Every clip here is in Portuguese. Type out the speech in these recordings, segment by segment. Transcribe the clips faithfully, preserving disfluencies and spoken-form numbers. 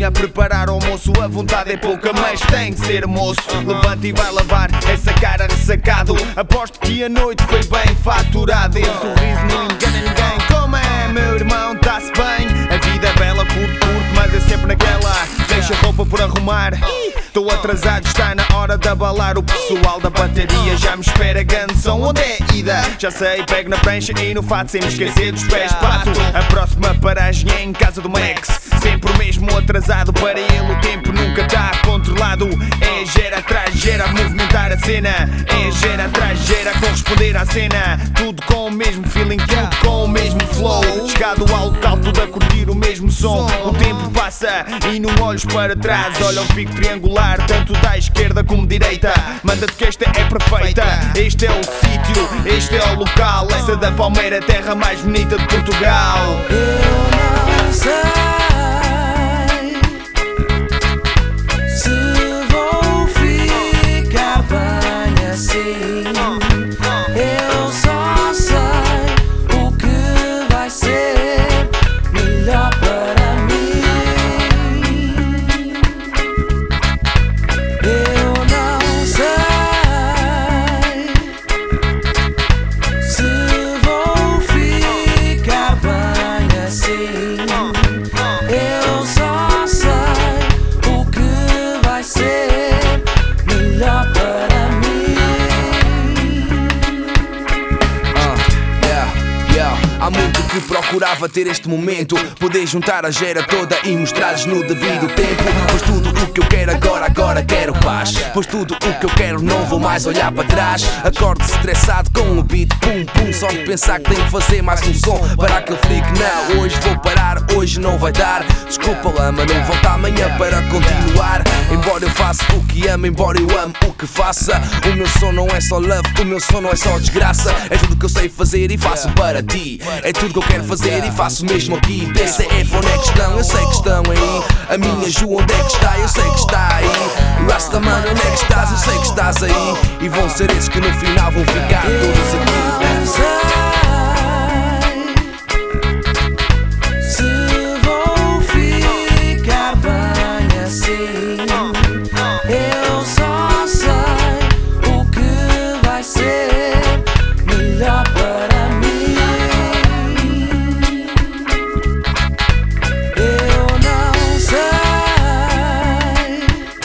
cozinha a preparar o almoço. A vontade é pouca, mas tem que ser moço. Levanta e vai lavar essa cara ressacado. Aposto que a noite foi bem faturada. Esse sorriso não engana ninguém. Como é, meu irmão, tá-se bem? A vida é bela, curto, curto, mas é sempre naquela. Deixa a roupa por arrumar. Estou atrasado, está na hora de abalar. O pessoal da bateria já me espera. Ganção, onde é ida? Já sei, pego na prancha e no fato sem me esquecer dos pés. Pato, a próxima paragem é em casa do Max. Sempre o mesmo atrasado, para ele o tempo nunca está controlado. É gera atrás gera, movimentar a cena. É gera atrás gera, corresponder à cena. Tudo com o mesmo feeling, tudo com o mesmo flow. Chegado ao local, tudo a curtir o mesmo som. O tempo passa e não olhos para trás. Olha o pico triangular, tanto da esquerda como direita. Manda-te que esta é perfeita. Este é o sítio, este é o local. Essa da Palmeira, terra mais bonita de Portugal. Eu não sei se vou ficar bem assim. Eu só sei o que vai ser melhor para mim. Eu não sei se vou ficar bem assim. Eu só sei o que vai ser melhor para mim. Uh, yeah, yeah. Há muito que procurava ter este momento, poder juntar a gera toda e mostrar-lhes no devido tempo. Pois tudo o que eu quero agora, agora quero paz. Pois tudo o que eu quero não vou mais olhar para trás. Acordo estressado com o beat, pum pum. Só de pensar que tenho que fazer mais um som para aquele freak. Não, hoje vou parar, hoje não vai dar. Desculpa lá, mas não volto amanhã para continuar. Embora eu faça o que amo, embora eu amo o que faça. O meu som não é só love, o meu som não é só desgraça. É tudo que eu sei fazer e faço para ti. É tudo que eu quero fazer e faço mesmo aqui. D C F, onde é que estão? Eu sei que estão aí. A minha Ju, onde é que está? Eu sei que está aí. Rastaman, onde é que estás? Eu sei que estás aí. E vão ser esses que no final vão ficar todos aqui. Se vou ficar bem assim. Eu só sei o que vai ser melhor para mim. Eu não sei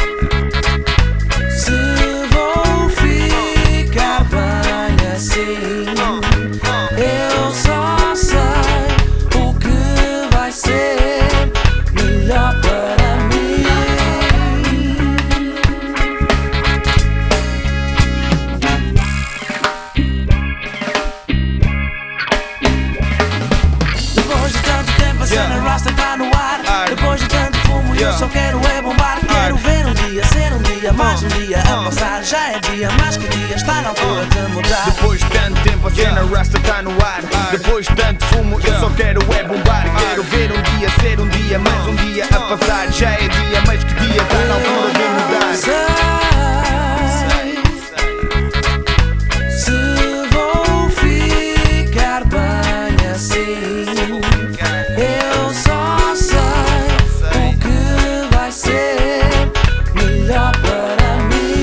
se vou ficar bem assim. Eu só sei o que vai ser melhor para mim. Depois de tanto tempo a cena Rasta tá no ar. Depois de tanto fumo eu só quero é bombar. Quero ver um dia, ser um dia, mais um dia a passar. Já é dia, mais que dia, está na altura de mudar. Depois de tanto tempo a cena Rasta tá no ar. Depois de tanto fumo eu só quero é bombar. Quero ver um dia, ser um dia, mais um dia a passar. Já é dia, mais que dia, está na altura de mudar. Se vou ficar bem assim. Eu só sei o que vai ser melhor para mim.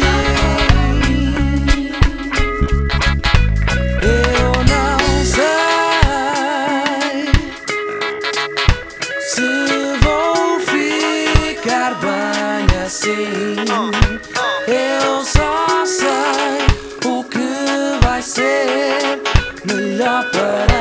Eu não sei se vou ficar bem assim. Eu só sei o que vai ser melhor para